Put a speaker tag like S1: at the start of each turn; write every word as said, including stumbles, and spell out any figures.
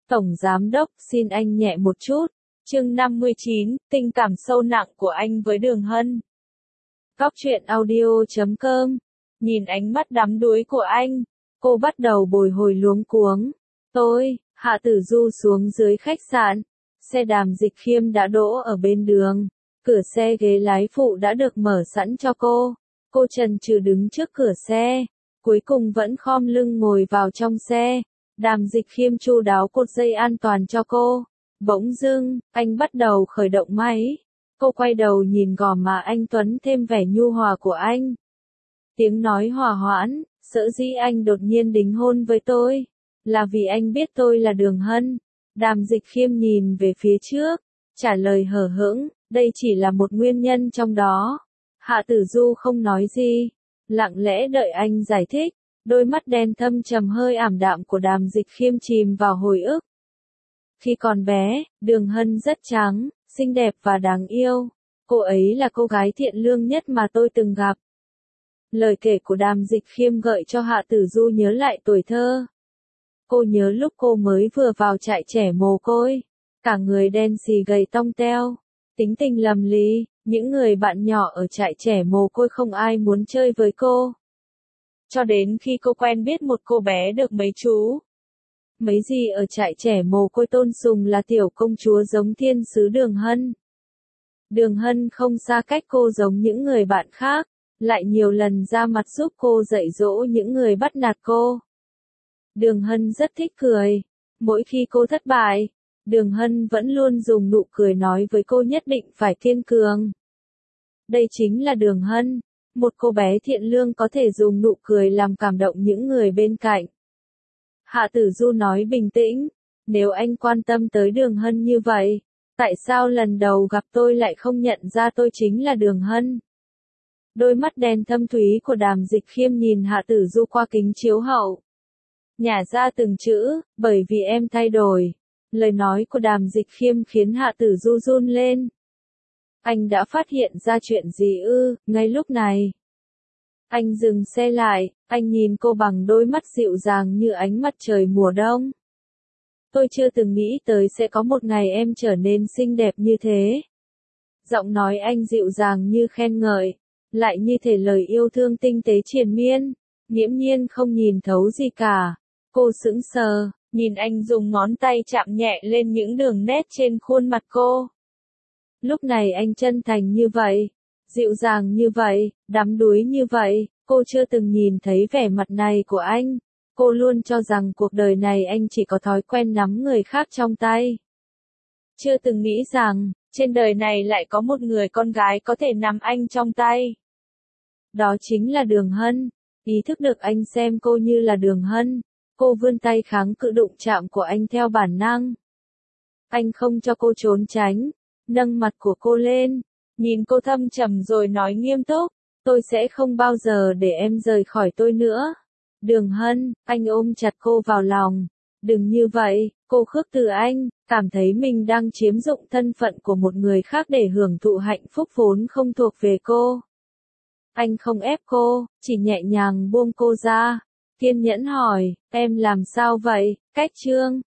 S1: Tổng Giám Đốc, xin anh nhẹ một chút. Chương năm mươi chín, tình cảm sâu nặng của anh với Đường Hân. Góc truyện audio chấm com. Nhìn ánh mắt đắm đuối của anh, cô bắt đầu bồi hồi luống cuống. Tôi, Hạ Tử Du xuống dưới khách sạn. Xe Đàm Dịch Khiêm đã đỗ ở bên đường. Cửa xe ghế lái phụ đã được mở sẵn cho cô. Cô chần chừ đứng trước cửa xe. Cuối cùng vẫn khom lưng ngồi vào trong xe. Đàm Dịch Khiêm chu đáo cột dây an toàn cho cô. Bỗng dưng, anh bắt đầu khởi động máy. Cô quay đầu nhìn gò má anh Tuấn thêm vẻ nhu hòa của anh. Tiếng nói hòa hoãn, sở dĩ anh đột nhiên đính hôn với tôi, là vì anh biết tôi là Đường Hân. Đàm Dịch Khiêm nhìn về phía trước, trả lời hờ hững, đây chỉ là một nguyên nhân trong đó. Hạ Tử Du không nói gì, lặng lẽ đợi anh giải thích. Đôi mắt đen thâm trầm hơi ảm đạm của Đàm Dịch Khiêm chìm vào hồi ức. Khi còn bé, Đường Hân rất trắng, xinh đẹp và đáng yêu. Cô ấy là cô gái thiện lương nhất mà tôi từng gặp. Lời kể của Đàm Dịch Khiêm gợi cho Hạ Tử Du nhớ lại tuổi thơ. Cô nhớ lúc cô mới vừa vào trại trẻ mồ côi, cả người đen xì gầy tông teo, tính tình lầm lì, những người bạn nhỏ ở trại trẻ mồ côi không ai muốn chơi với cô. Cho đến khi cô quen biết một cô bé được mấy chú mấy gì ở trại trẻ mồ côi tôn sùng là tiểu công chúa giống thiên sứ Đường Hân. Đường Hân không xa cách cô giống những người bạn khác, lại nhiều lần ra mặt giúp cô dạy dỗ những người bắt nạt cô. Đường Hân rất thích cười. Mỗi khi cô thất bại, Đường Hân vẫn luôn dùng nụ cười nói với cô nhất định phải kiên cường. Đây chính là Đường Hân, một cô bé thiện lương có thể dùng nụ cười làm cảm động những người bên cạnh. Hạ Tử Du nói bình tĩnh, nếu anh quan tâm tới Đường Hân như vậy, tại sao lần đầu gặp tôi lại không nhận ra tôi chính là Đường Hân? Đôi mắt đen thâm thúy của Đàm Dịch Khiêm nhìn Hạ Tử Du qua kính chiếu hậu. Nhả ra từng chữ, bởi vì em thay đổi. Lời nói của Đàm Dịch Khiêm khiến Hạ Tử Du run lên. Anh đã phát hiện ra chuyện gì ư, ngay lúc này. Anh dừng xe lại, anh nhìn cô bằng đôi mắt dịu dàng như ánh mặt trời mùa đông. Tôi chưa từng nghĩ tới sẽ có một ngày em trở nên xinh đẹp như thế. Giọng nói anh dịu dàng như khen ngợi, lại như thể lời yêu thương tinh tế triền miên, nghiễm nhiên không nhìn thấu gì cả. Cô sững sờ, nhìn anh dùng ngón tay chạm nhẹ lên những đường nét trên khuôn mặt cô. Lúc này anh chân thành như vậy, dịu dàng như vậy, đắm đuối như vậy, cô chưa từng nhìn thấy vẻ mặt này của anh. Cô luôn cho rằng cuộc đời này anh chỉ có thói quen nắm người khác trong tay. Chưa từng nghĩ rằng, trên đời này lại có một người con gái có thể nắm anh trong tay. Đó chính là Đường Hân. Ý thức được anh xem cô như là Đường Hân, cô vươn tay kháng cự đụng chạm của anh theo bản năng. Anh không cho cô trốn tránh, nâng mặt của cô lên, nhìn cô thâm trầm rồi nói nghiêm túc, tôi sẽ không bao giờ để em rời khỏi tôi nữa. Đường Hân, anh ôm chặt cô vào lòng. Đừng như vậy, cô khước từ anh, cảm thấy mình đang chiếm dụng thân phận của một người khác để hưởng thụ hạnh phúc vốn không thuộc về cô. Anh không ép cô, chỉ nhẹ nhàng buông cô ra. Kiên nhẫn hỏi, em làm sao vậy, Cách Trương?